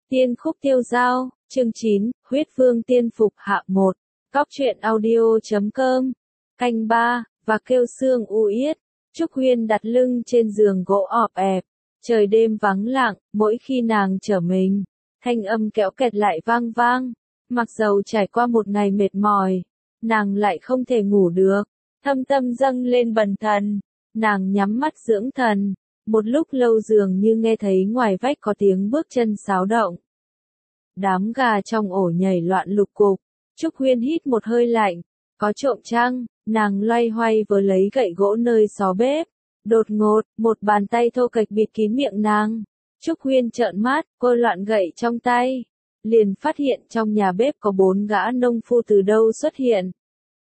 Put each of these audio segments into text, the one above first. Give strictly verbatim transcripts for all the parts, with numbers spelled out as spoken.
Tiên khúc tiêu dao, chương chín, huyết vương tiên phục hạ một, cóc truyện audio chấm com, canh ba, và kêu xương u yết. Trúc Huyên đặt lưng trên giường gỗ ọp ẹp, trời đêm vắng lặng, mỗi khi nàng trở mình, thanh âm kéo kẹt lại vang vang. Mặc dầu trải qua một ngày mệt mỏi, nàng lại không thể ngủ được, thâm tâm dâng lên bần thần, nàng nhắm mắt dưỡng thần. Một lúc lâu dường như nghe thấy ngoài vách có tiếng bước chân xáo động. Đám gà trong ổ nhảy loạn lục cục, Trúc Huyên hít một hơi lạnh, có trộm chăng, nàng loay hoay vừa lấy gậy gỗ nơi xó bếp. Đột ngột, một bàn tay thô kệch bịt kín miệng nàng. Trúc Huyên trợn mắt, cô loạn gậy trong tay. Liền phát hiện trong nhà bếp có bốn gã nông phu từ đâu xuất hiện.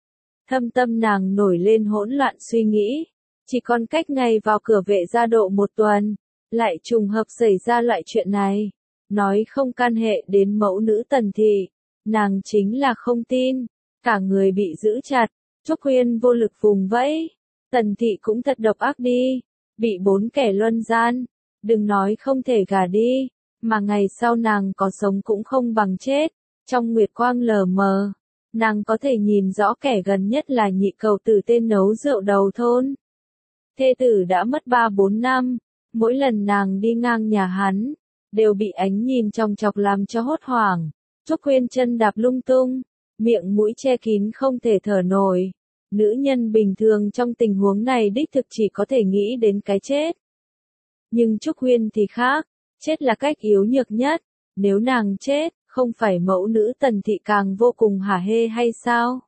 Thâm tâm nàng nổi lên hỗn loạn suy nghĩ. Chỉ còn cách ngày vào cửa Vệ gia độ một tuần, lại trùng hợp xảy ra loại chuyện này. Nói không can hệ đến mẫu nữ Tần thị, nàng chính là không tin. Cả người bị giữ chặt, Trúc Huyên vô lực vùng vẫy. Tần thị cũng thật độc ác đi, bị bốn kẻ luân gian. Đừng nói không thể gả đi, mà ngày sau nàng có sống cũng không bằng chết. Trong nguyệt quang lờ mờ, nàng có thể nhìn rõ kẻ gần nhất là nhị cầu tử tên nấu rượu đầu thôn. Thê tử đã mất ba bốn năm, mỗi lần nàng đi ngang nhà hắn, đều bị ánh nhìn trong chọc làm cho hốt hoảng. Trúc Huyên chân đạp lung tung, miệng mũi che kín không thể thở nổi. Nữ nhân bình thường trong tình huống này đích thực chỉ có thể nghĩ đến cái chết. Nhưng Trúc Huyên thì khác, chết là cách yếu nhược nhất, nếu nàng chết, không phải mẫu nữ Tần thị càng vô cùng hả hê hay sao?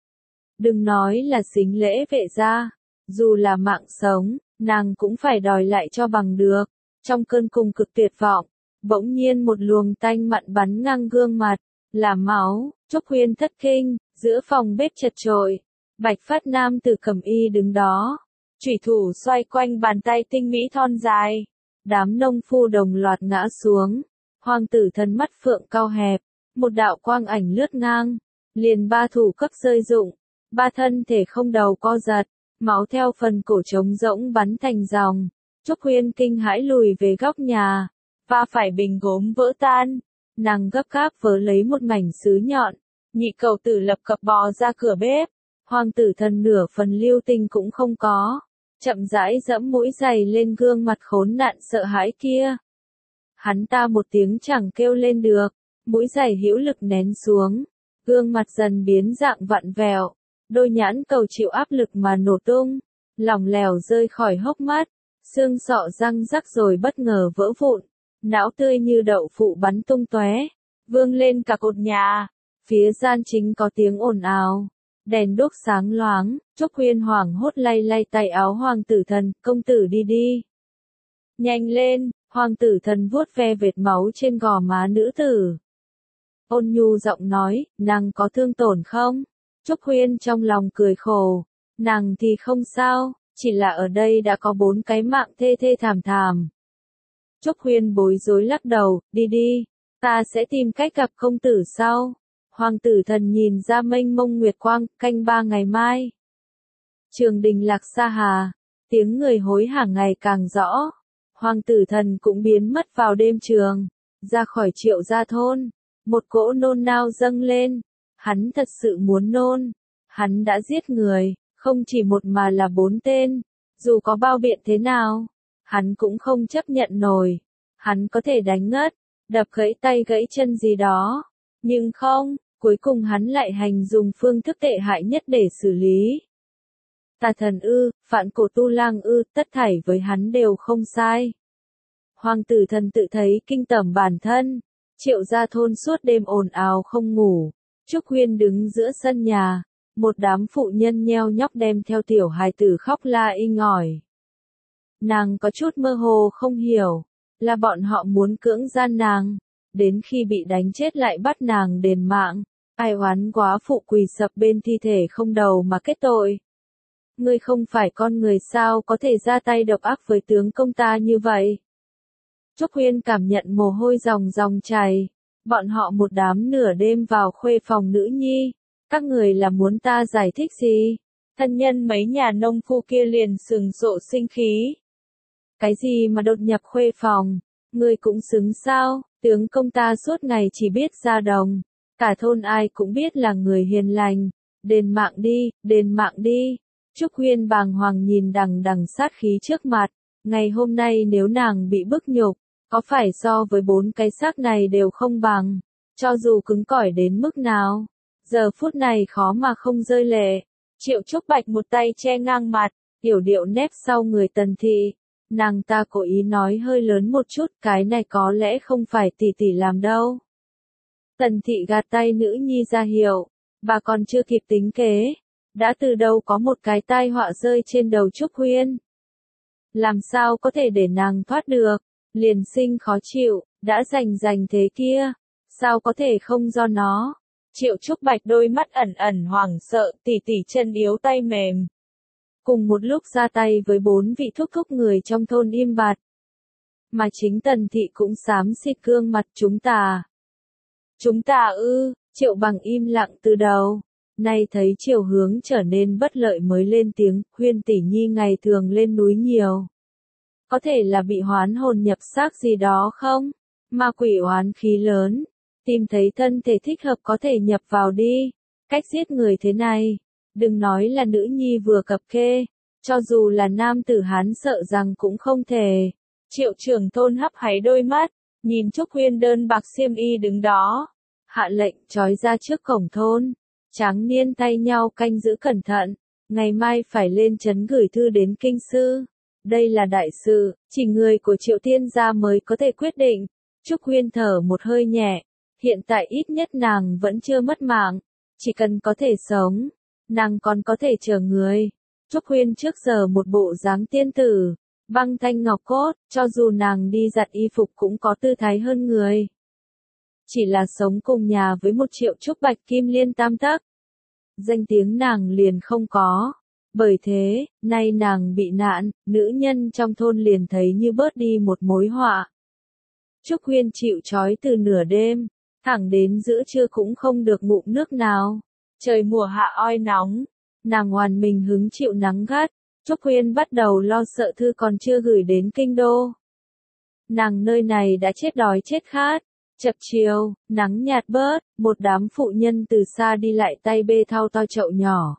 Đừng nói là sính lễ Vệ gia. Dù là mạng sống, nàng cũng phải đòi lại cho bằng được. Trong cơn cùng cực tuyệt vọng, bỗng nhiên một luồng tanh mặn bắn ngang gương mặt, là máu. Trúc Huyên thất kinh, giữa phòng bếp chật chội, Bạch Phát nam tử cẩm y đứng đó, chủy thủ xoay quanh bàn tay tinh mỹ thon dài. Đám nông phu đồng loạt ngã xuống, hoàng tử thần mắt phượng cao hẹp, một đạo quang ảnh lướt ngang, liền ba thủ cấp rơi rụng, ba thân thể không đầu co giật. Máu theo phần cổ trống rỗng bắn thành dòng. Trúc Huyên kinh hãi lùi về góc nhà, va phải bình gốm vỡ tan. Nàng gấp gáp vớ lấy một mảnh sứ nhọn. Nhị cầu tử lập cập bò ra cửa bếp. Hoàng tử thần nửa phần lưu tình cũng không có. Chậm rãi dẫm mũi giày lên gương mặt khốn nạn sợ hãi kia. Hắn ta một tiếng chẳng kêu lên được. Mũi giày hữu lực nén xuống. Gương mặt dần biến dạng vặn vẹo. Đôi nhãn cầu chịu áp lực mà nổ tung, lỏng lẻo rơi khỏi hốc mắt, xương sọ răng rắc rồi bất ngờ vỡ vụn, não tươi như đậu phụ bắn tung tóe, vương lên cả cột nhà. Phía gian chính có tiếng ồn ào, đèn đuốc sáng loáng. Trúc Huyên hoảng hốt lay lay tay áo hoàng tử thần, công tử đi đi. Nhanh lên, hoàng tử thần vuốt ve vệt máu trên gò má nữ tử. Ôn nhu giọng nói, nàng có thương tổn không? Trúc Huyên trong lòng cười khổ, nàng thì không sao, chỉ là ở đây đã có bốn cái mạng thê thê thảm thảm. Trúc Huyên bối rối lắc đầu, đi đi, ta sẽ tìm cách gặp công tử sau. Hoàng tử thần nhìn ra mênh mông nguyệt quang, canh ba ngày mai. Trường đình Lạc Sa Hà, tiếng người hối hả ngày càng rõ. Hoàng tử thần cũng biến mất vào đêm trường, ra khỏi Triệu gia thôn, một cỗ nôn nao dâng lên. Hắn thật sự muốn nôn. Hắn đã giết người, không chỉ một mà là bốn tên. Dù có bao biện thế nào, hắn cũng không chấp nhận nổi. Hắn có thể đánh ngất, đập gãy tay gãy chân gì đó. Nhưng không, cuối cùng hắn lại hành dùng phương thức tệ hại nhất để xử lý. Tà thần ư, phản cổ tu lang ư, tất thảy với hắn đều không sai. Hoàng tử thần tự thấy kinh tởm bản thân. Triệu gia thôn suốt đêm ồn ào không ngủ. Trúc Huyên đứng giữa sân nhà, một đám phụ nhân nheo nhóc đem theo tiểu hài tử khóc la inh ỏi. Nàng có chút mơ hồ không hiểu, là bọn họ muốn cưỡng gian nàng, đến khi bị đánh chết lại bắt nàng đền mạng, ai oán quá phụ quỳ sập bên thi thể không đầu mà kết tội. Ngươi không phải con người sao có thể ra tay độc ác với tướng công ta như vậy? Trúc Huyên cảm nhận mồ hôi ròng ròng chảy. Bọn họ một đám nửa đêm vào khuê phòng nữ nhi. Các người là muốn ta giải thích gì? Thân nhân mấy nhà nông phu kia liền sừng sộ sinh khí. Cái gì mà đột nhập khuê phòng? Ngươi cũng xứng sao? Tướng công ta suốt ngày chỉ biết ra đồng, cả thôn ai cũng biết là người hiền lành, đền mạng đi, đền mạng đi. Trúc Huyên bàng hoàng nhìn đằng đằng sát khí trước mặt, ngày hôm nay nếu nàng bị bức nhục, có phải so với bốn cái xác này đều không bằng, cho dù cứng cỏi đến mức nào, giờ phút này khó mà không rơi lệ. Triệu Trúc Bạch một tay che ngang mặt, yểu điệu nép sau người Tần Thị. Nàng ta cố ý nói hơi lớn một chút, cái này có lẽ không phải tỷ tỷ làm đâu. Tần Thị gạt tay nữ nhi ra hiệu, bà còn chưa kịp tính kế, đã từ đâu có một cái tai họa rơi trên đầu Trúc Huyên. Làm sao có thể để nàng thoát được, liền sinh khó chịu, đã rành rành thế kia, sao có thể không do nó. Triệu Trúc Bạch đôi mắt ẩn ẩn hoảng sợ, tỷ tỷ chân yếu tay mềm. Cùng một lúc ra tay với bốn vị thúc thúc người trong thôn im bặt. Mà chính Tần Thị cũng xám xịt gương mặt chúng ta. Chúng ta ư, Triệu Bằng im lặng từ đầu. Nay thấy chiều hướng trở nên bất lợi mới lên tiếng, Huyên tỷ nhi ngày thường lên núi nhiều. Có thể là bị hoán hồn nhập xác gì đó không? Ma quỷ oán khí lớn. Tìm thấy thân thể thích hợp có thể nhập vào đi. Cách giết người thế này. Đừng nói là nữ nhi vừa cập kê. Cho dù là nam tử Hán sợ rằng cũng không thể. Triệu trưởng thôn hấp háy đôi mắt. Nhìn Trúc Huyên đơn bạc xiêm y đứng đó. Hạ lệnh trói ra trước cổng thôn. Tráng niên tay nhau canh giữ cẩn thận. Ngày mai phải lên trấn gửi thư đến kinh sư. Đây là đại sự, chỉ người của Triệu Tiên gia mới có thể quyết định. Trúc Huyên thở một hơi nhẹ. Hiện tại ít nhất nàng vẫn chưa mất mạng. Chỉ cần có thể sống, nàng còn có thể chờ người. Trúc Huyên trước giờ một bộ dáng tiên tử, băng thanh ngọc cốt, cho dù nàng đi giặt y phục cũng có tư thái hơn người. Chỉ là sống cùng nhà với một Triệu Trúc Bạch kim liên tam tắc. Danh tiếng nàng liền không có. Bởi thế, nay nàng bị nạn, nữ nhân trong thôn liền thấy như bớt đi một mối họa. Trúc Huyên chịu trói từ nửa đêm, thẳng đến giữa trưa cũng không được ngụm nước nào. Trời mùa hạ oi nóng, nàng hoàn mình hứng chịu nắng gắt. Trúc Huyên bắt đầu lo sợ thư còn chưa gửi đến kinh đô. Nàng nơi này đã chết đói chết khát. Chập chiều, nắng nhạt bớt, một đám phụ nhân từ xa đi lại tay bê thau to chậu nhỏ.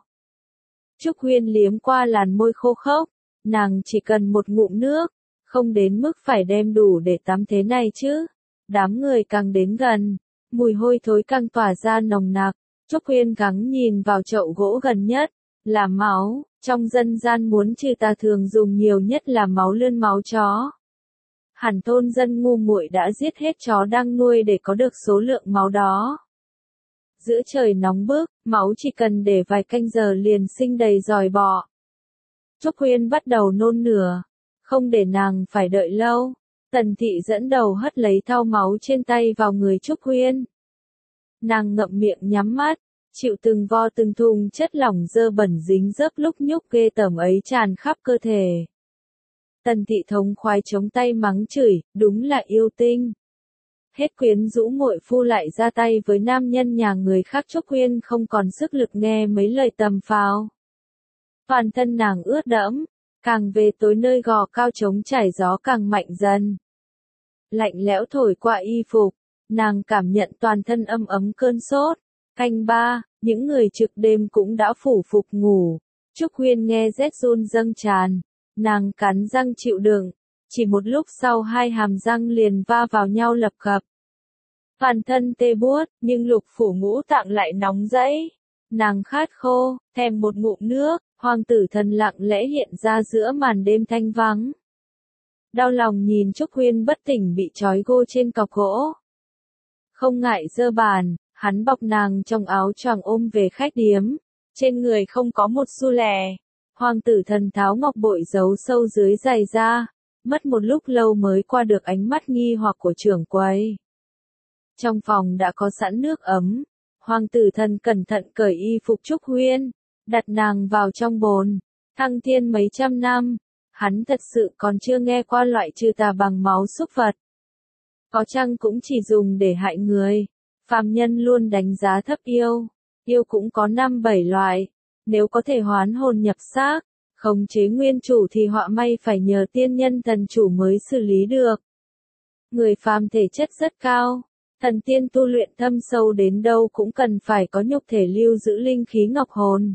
Trúc Huyên liếm qua làn môi khô khốc, nàng chỉ cần một ngụm nước, không đến mức phải đem đủ để tắm thế này chứ. Đám người càng đến gần, mùi hôi thối càng tỏa ra nồng nặc. Trúc Huyên gắng nhìn vào chậu gỗ gần nhất, là máu, trong dân gian muốn trừ tà thường dùng nhiều nhất là máu lươn máu chó. Hẳn thôn dân ngu muội đã giết hết chó đang nuôi để có được số lượng máu đó. Giữa trời nóng bức, máu chỉ cần để vài canh giờ liền sinh đầy giòi bọ. Trúc Huyên bắt đầu nôn nửa, không để nàng phải đợi lâu. Tần Thị dẫn đầu hất lấy thau máu trên tay vào người Trúc Huyên. Nàng ngậm miệng nhắm mắt, chịu từng vo từng thùng chất lỏng dơ bẩn dính dấp lúc nhúc ghê tởm ấy tràn khắp cơ thể. Tần Thị thống khoái chống tay mắng chửi, đúng là yêu tinh. Hết quyến rũ muội phu lại ra tay với nam nhân nhà người khác. Trúc Huyên không còn sức lực nghe mấy lời tầm phào. Toàn thân nàng ướt đẫm, càng về tối nơi gò cao trống trải gió càng mạnh dần. Lạnh lẽo thổi qua y phục, nàng cảm nhận toàn thân âm ấm cơn sốt. Canh ba, những người trực đêm cũng đã phủ phục ngủ. Trúc Huyên nghe rét run dâng tràn, nàng cắn răng chịu đựng. Chỉ một lúc sau hai hàm răng liền va vào nhau lập cập. Toàn thân tê buốt, nhưng lục phủ ngũ tạng lại nóng rẫy. Nàng khát khô, thèm một ngụm nước, hoàng tử thần lặng lẽ hiện ra giữa màn đêm thanh vắng. Đau lòng nhìn Trúc Huyên bất tỉnh bị trói gô trên cọc gỗ. Không ngại dơ bàn, hắn bọc nàng trong áo choàng ôm về khách điếm. Trên người không có một xu lẻ. Hoàng tử thần tháo ngọc bội giấu sâu dưới giày ra. Mất một lúc lâu mới qua được ánh mắt nghi hoặc của trưởng quầy. Trong phòng đã có sẵn nước ấm. Hoàng tử thần cẩn thận cởi y phục Trúc Huyên, đặt nàng vào trong bồn. Thăng thiên mấy trăm năm, hắn thật sự còn chưa nghe qua loại trừ tà bằng máu súc vật. Có chăng cũng chỉ dùng để hại người. Phàm nhân luôn đánh giá thấp yêu. Yêu cũng có năm bảy loại. Nếu có thể hoán hồn nhập xác, khống chế nguyên chủ thì họa may phải nhờ tiên nhân thần chủ mới xử lý được. Người phàm thể chất rất cao, thần tiên tu luyện thâm sâu đến đâu cũng cần phải có nhục thể lưu giữ linh khí ngọc hồn.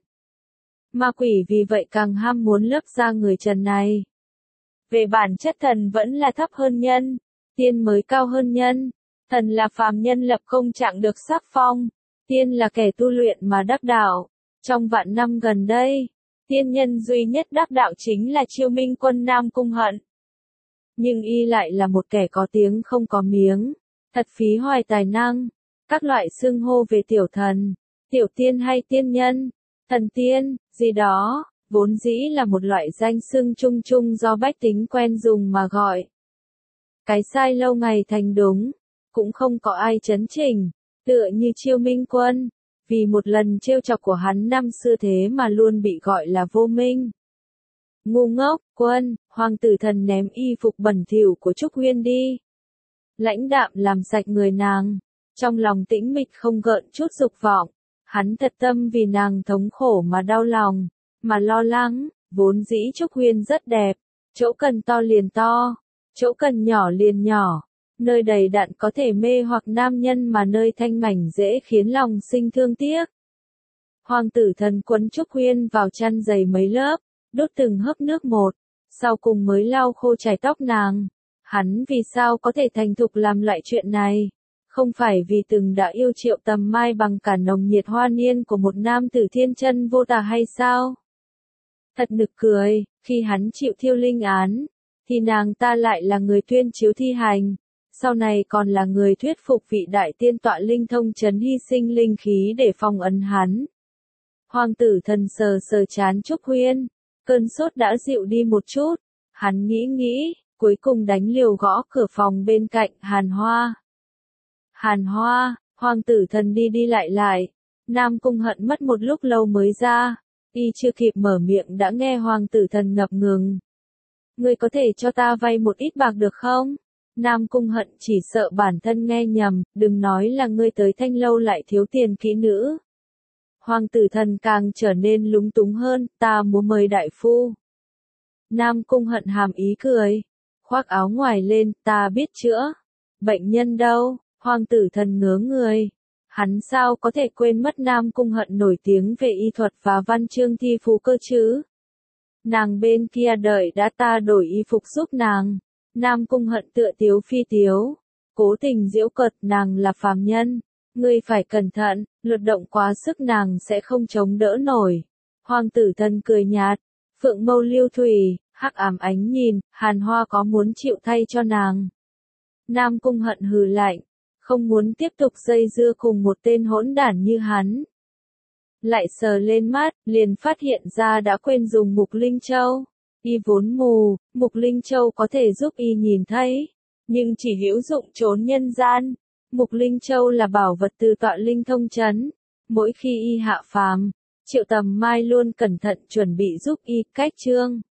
Ma quỷ vì vậy càng ham muốn lấp ra người trần này. Về bản chất thần vẫn là thấp hơn nhân, tiên mới cao hơn nhân. Thần là phàm nhân lập công trạng được sắc phong, tiên là kẻ tu luyện mà đắc đạo. Trong vạn năm gần đây, tiên nhân duy nhất đắc đạo chính là Chiêu Minh Quân Nam Cung Hận. Nhưng y lại là một kẻ có tiếng không có miếng, thật phí hoài tài năng. Các loại xưng hô về tiểu thần, tiểu tiên hay tiên nhân, thần tiên, gì đó, vốn dĩ là một loại danh xưng chung chung do bách tính quen dùng mà gọi. Cái sai lâu ngày thành đúng, cũng không có ai chấn chỉnh, tựa như Chiêu Minh Quân, vì một lần trêu chọc của hắn năm xưa thế mà luôn bị gọi là vô minh. Ngu ngốc, Quân, hoàng tử thần ném y phục bẩn thỉu của Trúc Huyên đi. Lãnh đạm làm sạch người nàng, trong lòng tĩnh mịch không gợn chút dục vọng, hắn thật tâm vì nàng thống khổ mà đau lòng, mà lo lắng, vốn dĩ Trúc Huyên rất đẹp, chỗ cần to liền to, chỗ cần nhỏ liền nhỏ, nơi đầy đặn có thể mê hoặc nam nhân mà nơi thanh mảnh dễ khiến lòng sinh thương tiếc. Hoàng tử thần quấn Trúc Huyên vào chăn dày mấy lớp, đốt từng hớp nước một, sau cùng mới lau khô chải tóc nàng. Hắn vì sao có thể thành thục làm loại chuyện này? Không phải vì từng đã yêu Triệu Tầm Mai bằng cả nồng nhiệt hoa niên của một nam tử thiên chân vô tà hay sao? Thật nực cười, khi hắn chịu thiêu linh án, thì nàng ta lại là người tuyên chiếu thi hành, sau này còn là người thuyết phục vị đại tiên tọa linh thông chấn hy sinh linh khí để phòng ấn hắn. Hoàng tử thần sờ sờ chán Trúc Huyên, cơn sốt đã dịu đi một chút, hắn nghĩ nghĩ, cuối cùng đánh liều gõ cửa phòng bên cạnh Hàn Hoa. Hàn Hoa, hoàng tử thần đi đi lại lại, Nam Cung Hận mất một lúc lâu mới ra, y chưa kịp mở miệng đã nghe hoàng tử thần ngập ngừng. Ngươi có thể cho ta vay một ít bạc được không? Nam Cung Hận chỉ sợ bản thân nghe nhầm, đừng nói là ngươi tới Thanh Lâu lại thiếu tiền kỹ nữ. Hoàng tử thần càng trở nên lúng túng hơn, ta muốn mời đại phu. Nam Cung Hận hàm ý cười, khoác áo ngoài lên, ta biết chữa. Bệnh nhân đâu? Hoàng tử thần ngớ người. Hắn sao có thể quên mất Nam Cung Hận nổi tiếng về y thuật và văn chương thi phú cơ chứ? Nàng bên kia đợi đã ta đổi y phục giúp nàng. Nam Cung Hận tựa tiếu phi tiếu, cố tình giễu cợt nàng là phàm nhân. Ngươi phải cẩn thận, luật động quá sức nàng sẽ không chống đỡ nổi. Hoàng tử thần cười nhạt, phượng mâu lưu thủy, hắc ám ánh nhìn, Hàn Hoa có muốn chịu thay cho nàng. Nam Cung Hận hừ lạnh, không muốn tiếp tục dây dưa cùng một tên hỗn đản như hắn. Lại sờ lên mắt, liền phát hiện ra đã quên dùng Mục Linh Châu. Y vốn mù, Mục Linh Châu có thể giúp y nhìn thấy, nhưng chỉ hữu dụng trốn nhân gian. Mục Linh Châu là bảo vật từ tọa linh thông chấn. Mỗi khi y hạ phàm, Triệu Tầm Mai luôn cẩn thận chuẩn bị giúp y cách chương.